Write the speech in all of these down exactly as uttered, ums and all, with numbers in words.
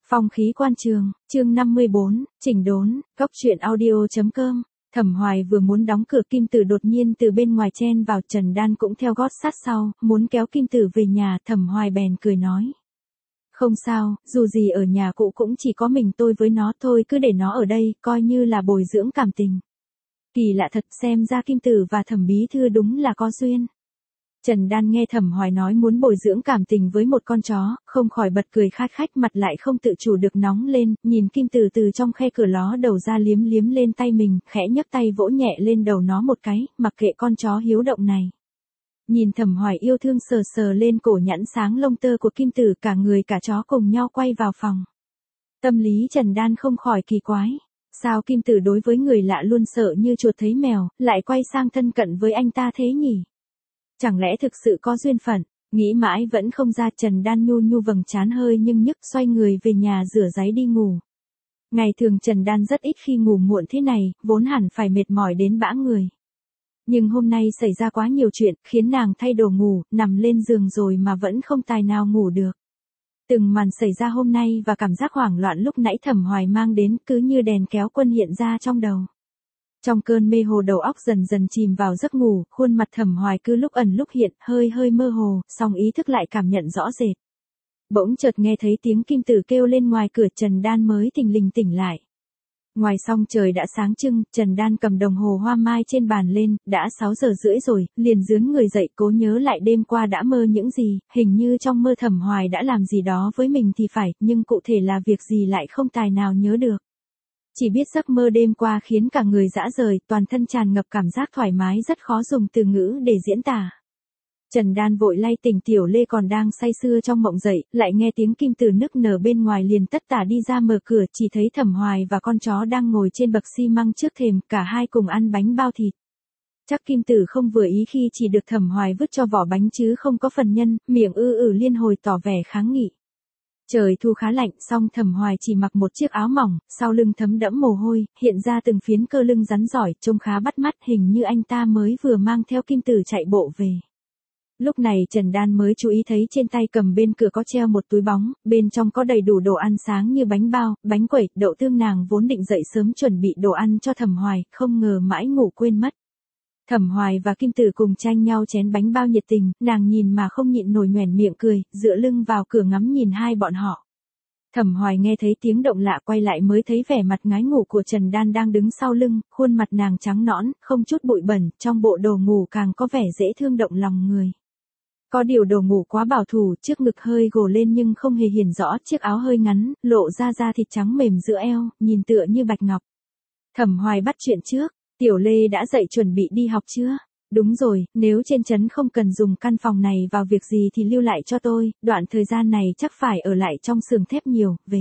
Phong khí quan trường, chương năm mươi bốn, chỉnh đốn, góc truyện audio.com. Thẩm Hoài vừa muốn đóng cửa, Kim Tử đột nhiên từ bên ngoài chen vào, Trần Đan cũng theo gót sát sau, muốn kéo Kim Tử về nhà, Thẩm Hoài bèn cười nói. Không sao, dù gì ở nhà cũ cũng chỉ có mình tôi với nó thôi, cứ để nó ở đây, coi như là bồi dưỡng cảm tình. Kỳ lạ thật, xem ra Kim Tử và Thẩm bí thư đúng là có duyên. Trần Đan nghe Thẩm Hoài nói muốn bồi dưỡng cảm tình với một con chó, không khỏi bật cười khát khách, mặt lại không tự chủ được nóng lên, nhìn Kim Tử từ trong khe cửa ló đầu ra liếm liếm lên tay mình, khẽ nhấc tay vỗ nhẹ lên đầu nó một cái, mặc kệ con chó hiếu động này. Nhìn Thẩm Hoài yêu thương sờ sờ lên cổ nhẵn sáng lông tơ của Kim Tử, cả người cả chó cùng nhau quay vào phòng. Tâm lý Trần Đan không khỏi kỳ quái. Sao Kim Tử đối với người lạ luôn sợ như chuột thấy mèo, lại quay sang thân cận với anh ta thế nhỉ? Chẳng lẽ thực sự có duyên phận? Nghĩ mãi vẫn không ra, Trần Đan nhu nhu vầng trán hơi nhưng nhức, xoay người về nhà rửa ráy đi ngủ. Ngày thường Trần Đan rất ít khi ngủ muộn thế này, vốn hẳn phải mệt mỏi đến bã người. Nhưng hôm nay xảy ra quá nhiều chuyện, khiến nàng thay đồ ngủ, nằm lên giường rồi mà vẫn không tài nào ngủ được. Từng màn xảy ra hôm nay và cảm giác hoảng loạn lúc nãy Thẩm Hoài mang đến cứ như đèn kéo quân hiện ra trong đầu. Trong cơn mê hồ đầu óc dần dần chìm vào giấc ngủ, khuôn mặt Thẩm Hoài cứ lúc ẩn lúc hiện, hơi hơi mơ hồ, song ý thức lại cảm nhận rõ rệt. Bỗng chợt nghe thấy tiếng Kim Tử kêu lên ngoài cửa, Trần Đan mới thình lình tỉnh lại. Ngoài xong trời đã sáng trưng, Trần Đan cầm đồng hồ hoa mai trên bàn lên, đã sáu giờ rưỡi rồi, liền dướn người dậy cố nhớ lại đêm qua đã mơ những gì, hình như trong mơ Thẩm Hoài đã làm gì đó với mình thì phải, nhưng cụ thể là việc gì lại không tài nào nhớ được. Chỉ biết giấc mơ đêm qua khiến cả người dã rời, toàn thân tràn ngập cảm giác thoải mái rất khó dùng từ ngữ để diễn tả. Trần Đan vội lay tỉnh Tiểu Lê còn đang say sưa trong mộng dậy, lại nghe tiếng Kim Tử nức nở bên ngoài liền tất tả đi ra mở cửa, chỉ thấy Thẩm Hoài và con chó đang ngồi trên bậc xi măng trước thềm, cả hai cùng ăn bánh bao thịt. Chắc Kim Tử không vừa ý khi chỉ được Thẩm Hoài vứt cho vỏ bánh chứ không có phần nhân, miệng ư ử liên hồi tỏ vẻ kháng nghị. Trời thu khá lạnh, song Thẩm Hoài chỉ mặc một chiếc áo mỏng, sau lưng thấm đẫm mồ hôi, hiện ra từng phiến cơ lưng rắn giỏi, trông khá bắt mắt, hình như anh ta mới vừa mang theo Kim Tử chạy bộ về. Lúc này Trần Đan mới chú ý thấy trên tay cầm bên cửa có treo một túi bóng, bên trong có đầy đủ đồ ăn sáng như bánh bao, bánh quẩy, đậu tương, nàng vốn định dậy sớm chuẩn bị đồ ăn cho Thẩm Hoài, không ngờ mãi ngủ quên mất. Thẩm Hoài và Kim Tử cùng tranh nhau chén bánh bao nhiệt tình, nàng nhìn mà không nhịn nổi nhoẻn miệng cười, dựa lưng vào cửa ngắm nhìn hai bọn họ. Thẩm Hoài nghe thấy tiếng động lạ quay lại mới thấy vẻ mặt ngái ngủ của Trần Đan đang đứng sau lưng, khuôn mặt nàng trắng nõn, không chút bụi bẩn, trong bộ đồ ngủ càng có vẻ dễ thương động lòng người. Có điều đồ ngủ quá bảo thủ, trước ngực hơi gồ lên nhưng không hề hiển rõ, chiếc áo hơi ngắn, lộ ra da thịt trắng mềm giữa eo, nhìn tựa như bạch ngọc. Thẩm Hoài bắt chuyện trước, Tiểu Lê đã dậy chuẩn bị đi học chưa? Đúng rồi, nếu trên trấn không cần dùng căn phòng này vào việc gì thì lưu lại cho tôi, đoạn thời gian này chắc phải ở lại trong xưởng thép nhiều, về.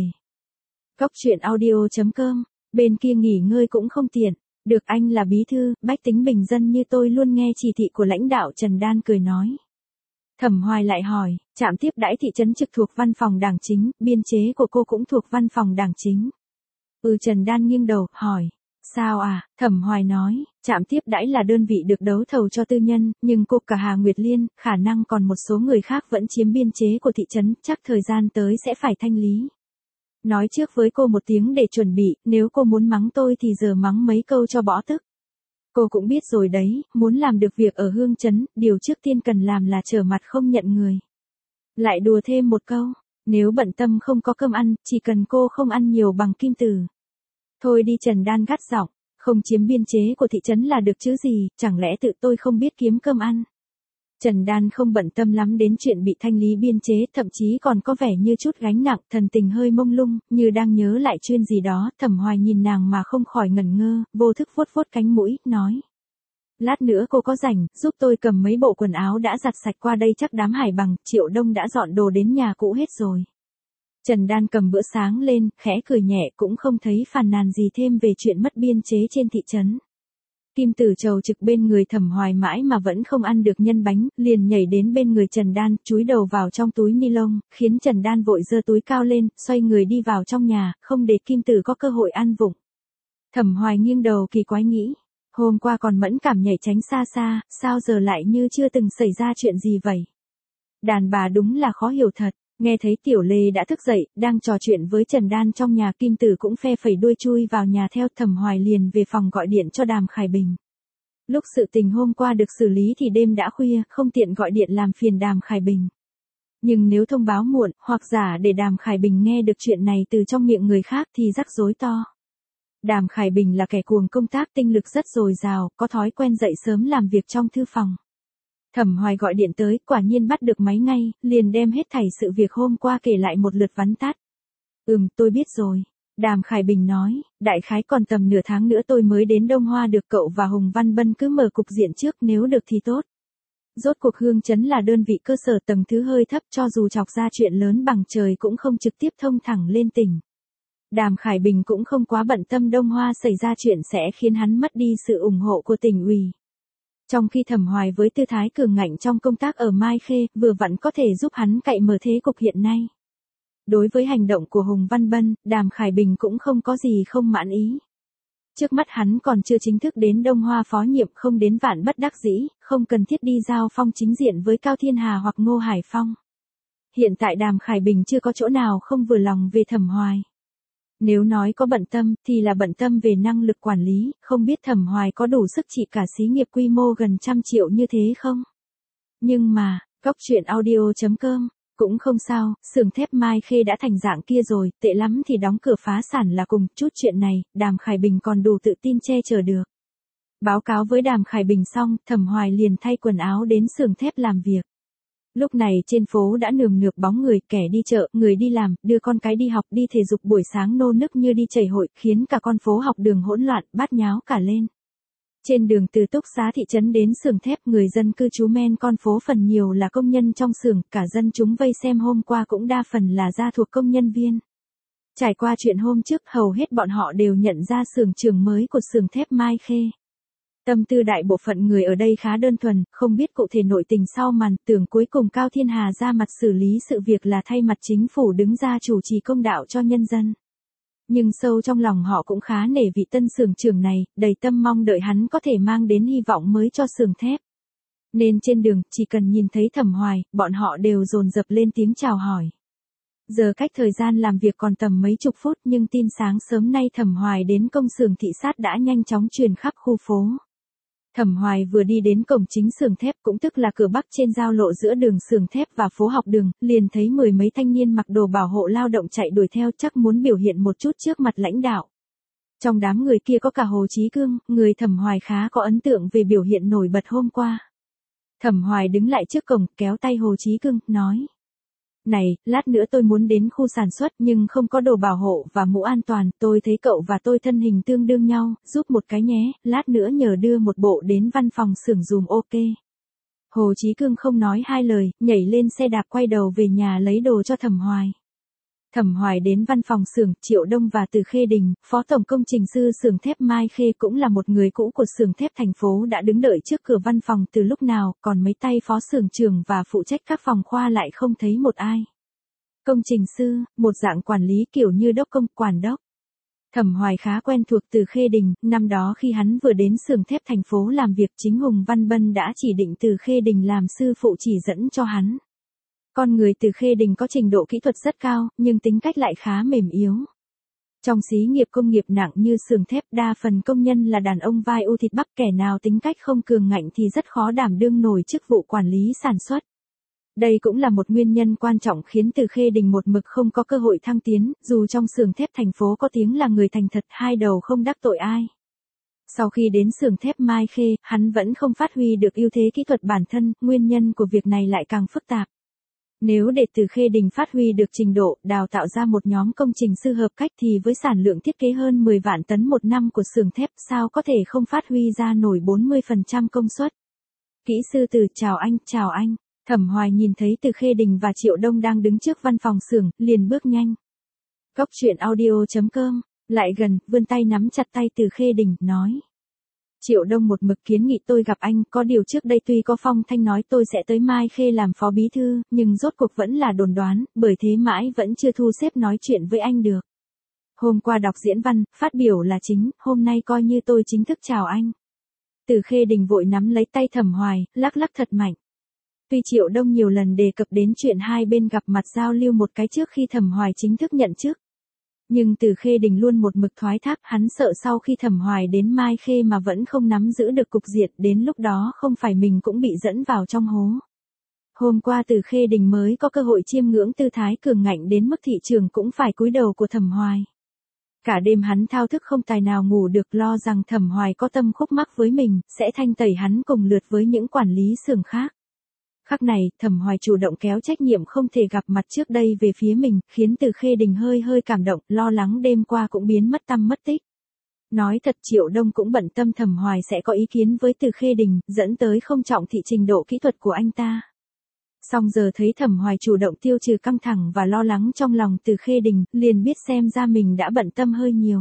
Góc truyện audio.com, bên kia nghỉ ngơi cũng không tiện, được anh là bí thư, bách tính bình dân như tôi luôn nghe chỉ thị của lãnh đạo, Trần Đan cười nói. Thẩm Hoài lại hỏi, trạm tiếp đãi thị trấn trực thuộc văn phòng đảng chính, biên chế của cô cũng thuộc văn phòng đảng chính. Ừ, Trần Đan nghiêng đầu, hỏi. Sao à, Thẩm Hoài nói, trạm tiếp đãi là đơn vị được đấu thầu cho tư nhân, nhưng cô cả Hà Nguyệt Liên, khả năng còn một số người khác vẫn chiếm biên chế của thị trấn, chắc thời gian tới sẽ phải thanh lý. Nói trước với cô một tiếng để chuẩn bị, nếu cô muốn mắng tôi thì giờ mắng mấy câu cho bỏ tức. Cô cũng biết rồi đấy, muốn làm được việc ở Hương Trấn, điều trước tiên cần làm là trở mặt không nhận người. Lại đùa thêm một câu, nếu bận tâm không có cơm ăn, chỉ cần cô không ăn nhiều bằng Kim Tử. Thôi đi, Trần Đan gắt giọng, không chiếm biên chế của thị trấn là được chứ gì, chẳng lẽ tự tôi không biết kiếm cơm ăn. Trần Đan không bận tâm lắm đến chuyện bị thanh lý biên chế, thậm chí còn có vẻ như chút gánh nặng, thần tình hơi mông lung, như đang nhớ lại chuyện gì đó. Thẩm Hoài nhìn nàng mà không khỏi ngẩn ngơ, vô thức vuốt vuốt cánh mũi, nói. Lát nữa cô có rảnh, giúp tôi cầm mấy bộ quần áo đã giặt sạch qua đây, chắc đám Hải Bằng, Triệu Đông đã dọn đồ đến nhà cũ hết rồi. Trần Đan cầm bữa sáng lên, khẽ cười nhẹ, cũng không thấy phàn nàn gì thêm về chuyện mất biên chế trên thị trấn. Kim Tử trầu trực bên người Thẩm Hoài mãi mà vẫn không ăn được nhân bánh, liền nhảy đến bên người Trần Đan, chúi đầu vào trong túi ni lông, khiến Trần Đan vội giơ túi cao lên, xoay người đi vào trong nhà, không để Kim Tử có cơ hội ăn vụng. Thẩm Hoài nghiêng đầu kỳ quái nghĩ, hôm qua còn mẫn cảm nhảy tránh xa xa, sao giờ lại như chưa từng xảy ra chuyện gì vậy? Đàn bà đúng là khó hiểu thật. Nghe thấy Tiểu Lê đã thức dậy, đang trò chuyện với Trần Đan trong nhà, Kim Tử cũng phe phẩy đuôi chui vào nhà theo. Thẩm Hoài liền về phòng gọi điện cho Đàm Khải Bình. Lúc sự tình hôm qua được xử lý thì đêm đã khuya, không tiện gọi điện làm phiền Đàm Khải Bình. Nhưng nếu thông báo muộn, hoặc giả để Đàm Khải Bình nghe được chuyện này từ trong miệng người khác thì rắc rối to. Đàm Khải Bình là kẻ cuồng công tác, tinh lực rất dồi dào, có thói quen dậy sớm làm việc trong thư phòng. Thẩm Hoài gọi điện tới, quả nhiên bắt được máy ngay, liền đem hết thảy sự việc hôm qua kể lại một lượt vắn tắt. Ừm, tôi biết rồi. Đàm Khải Bình nói, đại khái còn tầm nửa tháng nữa tôi mới đến Đông Hoa được, cậu và Hùng Văn Bân cứ mở cục diện trước, nếu được thì tốt. Rốt cuộc Hương Chấn là đơn vị cơ sở tầng thứ hơi thấp, cho dù chọc ra chuyện lớn bằng trời cũng không trực tiếp thông thẳng lên tỉnh. Đàm Khải Bình cũng không quá bận tâm Đông Hoa xảy ra chuyện sẽ khiến hắn mất đi sự ủng hộ của tỉnh ủy. Trong khi Thẩm Hoài với tư thái cường ngạnh trong công tác ở Mai Khê, vừa vặn có thể giúp hắn cậy mở thế cục hiện nay. Đối với hành động của Hùng Văn Bân, Đàm Khải Bình cũng không có gì không mãn ý. Trước mắt hắn còn chưa chính thức đến Đông Hoa phó nhiệm, không đến vạn bất đắc dĩ, không cần thiết đi giao phong chính diện với Cao Thiên Hà hoặc Ngô Hải Phong. Hiện tại Đàm Khải Bình chưa có chỗ nào không vừa lòng về Thẩm Hoài. Nếu nói có bận tâm, thì là bận tâm về năng lực quản lý, không biết Thẩm Hoài có đủ sức trị cả xí nghiệp quy mô gần trăm triệu như thế không? Nhưng mà, góc truyện audio chấm com, cũng không sao, xưởng thép Mai Khê đã thành dạng kia rồi, tệ lắm thì đóng cửa phá sản là cùng, chút chuyện này, Đàm Khải Bình còn đủ tự tin che chở được. Báo cáo với Đàm Khải Bình xong, Thẩm Hoài liền thay quần áo đến xưởng thép làm việc. Lúc này trên phố đã nườm nượp bóng người, kẻ đi chợ, người đi làm, đưa con cái đi học, đi thể dục buổi sáng nô nức như đi chảy hội, khiến cả con phố học đường hỗn loạn, bát nháo cả lên. Trên đường từ Túc Xá thị trấn đến xưởng thép, người dân cư trú men con phố phần nhiều là công nhân trong xưởng, cả dân chúng vây xem hôm qua cũng đa phần là gia thuộc công nhân viên. Trải qua chuyện hôm trước, hầu hết bọn họ đều nhận ra xưởng trưởng mới của xưởng thép Mai Khê. Tâm tư đại bộ phận người ở đây khá đơn thuần, không biết cụ thể nội tình sau màn, tưởng cuối cùng Cao Thiên Hà ra mặt xử lý sự việc là thay mặt chính phủ đứng ra chủ trì công đạo cho nhân dân. Nhưng sâu trong lòng họ cũng khá nể vị tân xưởng trưởng này, đầy tâm mong đợi hắn có thể mang đến hy vọng mới cho xưởng thép. Nên trên đường, chỉ cần nhìn thấy Thẩm Hoài, bọn họ đều dồn dập lên tiếng chào hỏi. Giờ cách thời gian làm việc còn tầm mấy chục phút, nhưng tin sáng sớm nay Thẩm Hoài đến công xưởng thị sát đã nhanh chóng truyền khắp khu phố. Thẩm Hoài vừa đi đến cổng chính xưởng thép, cũng tức là cửa bắc trên giao lộ giữa đường xưởng thép và phố học đường, liền thấy mười mấy thanh niên mặc đồ bảo hộ lao động chạy đuổi theo, chắc muốn biểu hiện một chút trước mặt lãnh đạo. Trong đám người kia có cả Hồ Chí Cương, người Thẩm Hoài khá có ấn tượng về biểu hiện nổi bật hôm qua. Thẩm Hoài đứng lại trước cổng, kéo tay Hồ Chí Cương, nói: "Này, lát nữa tôi muốn đến khu sản xuất nhưng không có đồ bảo hộ và mũ an toàn, tôi thấy cậu và tôi thân hình tương đương nhau, giúp một cái nhé, lát nữa nhờ đưa một bộ đến văn phòng xưởng dùm, ok." Hồ Chí Cương không nói hai lời, nhảy lên xe đạp quay đầu về nhà lấy đồ cho Thẩm Hoài. Thẩm Hoài đến văn phòng xưởng, Triệu Đông và Từ Khê Đình, phó tổng công trình sư xưởng thép Mai Khê, cũng là một người cũ của xưởng thép thành phố, đã đứng đợi trước cửa văn phòng từ lúc nào, còn mấy tay phó xưởng trưởng và phụ trách các phòng khoa lại không thấy một ai. Công trình sư, một dạng quản lý kiểu như đốc công, quản đốc. Thẩm Hoài khá quen thuộc Từ Khê Đình, năm đó khi hắn vừa đến xưởng thép thành phố làm việc, chính Hùng Văn Bân đã chỉ định Từ Khê Đình làm sư phụ chỉ dẫn cho hắn. Con người Từ Khê Đình có trình độ kỹ thuật rất cao, nhưng tính cách lại khá mềm yếu. Trong xí nghiệp công nghiệp nặng như xưởng thép, đa phần công nhân là đàn ông vai u thịt bắp, kẻ nào tính cách không cường ngạnh thì rất khó đảm đương nổi chức vụ quản lý sản xuất. Đây cũng là một nguyên nhân quan trọng khiến Từ Khê Đình một mực không có cơ hội thăng tiến, dù trong xưởng thép thành phố có tiếng là người thành thật, hai đầu không đắc tội ai. Sau khi đến xưởng thép Mai Khê, hắn vẫn không phát huy được ưu thế kỹ thuật bản thân, nguyên nhân của việc này lại càng phức tạp. Nếu để Từ Khê Đình phát huy được trình độ, đào tạo ra một nhóm công trình sư hợp cách thì với sản lượng thiết kế hơn mười vạn tấn một năm của xưởng thép, sao có thể không phát huy ra nổi bốn mươi phần trăm công suất. Kỹ sư Từ: "Chào anh, chào anh." Thẩm Hoài nhìn thấy Từ Khê Đình và Triệu Đông đang đứng trước văn phòng xưởng, liền bước nhanh. Góc truyện audio chấm com, lại gần, vươn tay nắm chặt tay Từ Khê Đình, nói: "Triệu Đông một mực kiến nghị tôi gặp anh, có điều trước đây tuy có phong thanh nói tôi sẽ tới Mai Khê làm phó bí thư, nhưng rốt cuộc vẫn là đồn đoán, bởi thế mãi vẫn chưa thu xếp nói chuyện với anh được. Hôm qua đọc diễn văn, phát biểu là chính, hôm nay coi như tôi chính thức chào anh." Từ Khê Đình vội nắm lấy tay Thẩm Hoài, lắc lắc thật mạnh. Tuy Triệu Đông nhiều lần đề cập đến chuyện hai bên gặp mặt giao lưu một cái trước khi Thẩm Hoài chính thức nhận chức. Nhưng Từ Khê Đình luôn một mực thoái thác, hắn sợ sau khi Thẩm Hoài đến Mai Khê mà vẫn không nắm giữ được cục diện, đến lúc đó không phải mình cũng bị dẫn vào trong hố. Hôm qua Từ Khê Đình mới có cơ hội chiêm ngưỡng tư thái cường ngạnh đến mức thị trường cũng phải cúi đầu của Thẩm Hoài. Cả đêm hắn thao thức không tài nào ngủ được, lo rằng Thẩm Hoài có tâm khúc mắc với mình, sẽ thanh tẩy hắn cùng lượt với những quản lý xưởng khác. Khắc này, Thẩm Hoài chủ động kéo trách nhiệm không thể gặp mặt trước đây về phía mình, khiến Từ Khê Đình hơi hơi cảm động, lo lắng đêm qua cũng biến mất tăm mất tích. Nói thật Triệu Đông cũng bận tâm Thẩm Hoài sẽ có ý kiến với Từ Khê Đình, dẫn tới không trọng thị trình độ kỹ thuật của anh ta. Song giờ thấy Thẩm Hoài chủ động tiêu trừ căng thẳng và lo lắng trong lòng Từ Khê Đình, liền biết xem ra mình đã bận tâm hơi nhiều.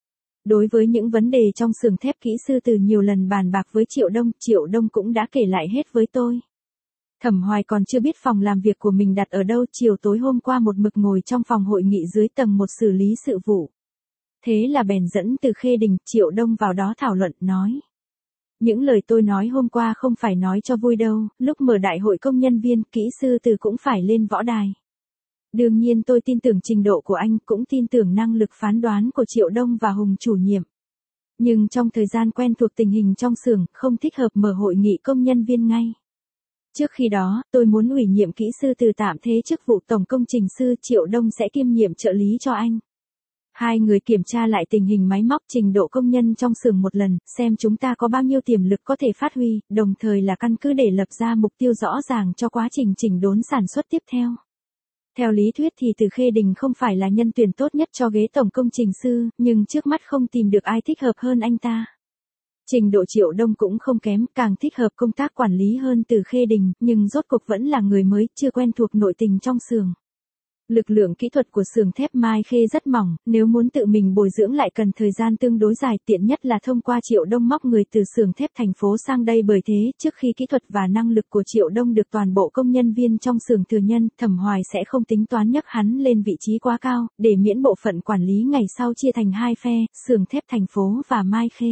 Đối với những vấn đề trong xưởng thép, kỹ sư Từ nhiều lần bàn bạc với Triệu Đông, Triệu Đông cũng đã kể lại hết với tôi. Thẩm Hoài còn chưa biết phòng làm việc của mình đặt ở đâu, chiều tối hôm qua một mực ngồi trong phòng hội nghị dưới tầng một xử lý sự vụ. Thế là bèn dẫn Từ Khê Đình, Triệu Đông vào đó thảo luận, nói. Những lời tôi nói hôm qua không phải nói cho vui đâu, lúc mở đại hội công nhân viên, kỹ sư Từ cũng phải lên võ đài. Đương nhiên tôi tin tưởng trình độ của anh, cũng tin tưởng năng lực phán đoán của Triệu Đông và Hùng chủ nhiệm. Nhưng trong thời gian quen thuộc tình hình trong xưởng, không thích hợp mở hội nghị công nhân viên ngay. Trước khi đó, tôi muốn ủy nhiệm kỹ sư Từ tạm thế chức vụ tổng công trình sư, Triệu Đông sẽ kiêm nhiệm trợ lý cho anh. Hai người kiểm tra lại tình hình máy móc, trình độ công nhân trong xưởng một lần, xem chúng ta có bao nhiêu tiềm lực có thể phát huy, đồng thời là căn cứ để lập ra mục tiêu rõ ràng cho quá trình chỉnh đốn sản xuất tiếp theo. Theo lý thuyết thì Từ Khê Đình không phải là nhân tuyển tốt nhất cho ghế tổng công trình sư, nhưng trước mắt không tìm được ai thích hợp hơn anh ta. Trình độ Triệu Đông cũng không kém, càng thích hợp công tác quản lý hơn Từ Khê Đình, nhưng rốt cuộc vẫn là người mới, chưa quen thuộc nội tình trong xưởng. Lực lượng kỹ thuật của xưởng thép Mai Khê rất mỏng, nếu muốn tự mình bồi dưỡng lại cần thời gian tương đối dài, tiện nhất là thông qua Triệu Đông móc người từ xưởng thép thành phố sang đây, bởi thế, trước khi kỹ thuật và năng lực của Triệu Đông được toàn bộ công nhân viên trong xưởng thừa nhân, Thẩm Hoài sẽ không tính toán nhấc hắn lên vị trí quá cao, để miễn bộ phận quản lý ngày sau chia thành hai phe, xưởng thép thành phố và Mai Khê.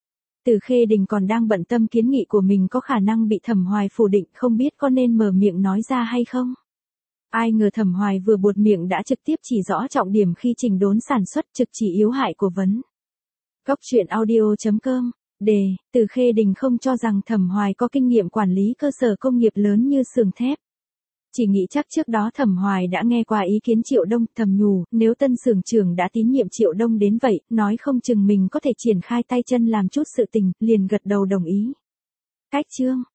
Từ Khê Đình còn đang bận tâm kiến nghị của mình có khả năng bị Thẩm Hoài phủ định, không biết có nên mở miệng nói ra hay không. Ai ngờ Thẩm Hoài vừa buột miệng đã trực tiếp chỉ rõ trọng điểm khi chỉnh đốn sản xuất, trực chỉ yếu hại của vấn. Góc truyện audio chấm com. Đề, Từ Khê Đình không cho rằng Thẩm Hoài có kinh nghiệm quản lý cơ sở công nghiệp lớn như xưởng thép. Chỉ nghĩ chắc trước đó Thẩm Hoài đã nghe qua ý kiến Triệu Đông, thầm nhủ, nếu tân xưởng trưởng đã tín nhiệm Triệu Đông đến vậy, nói không chừng mình có thể triển khai tay chân làm chút sự tình, liền gật đầu đồng ý. Cách chương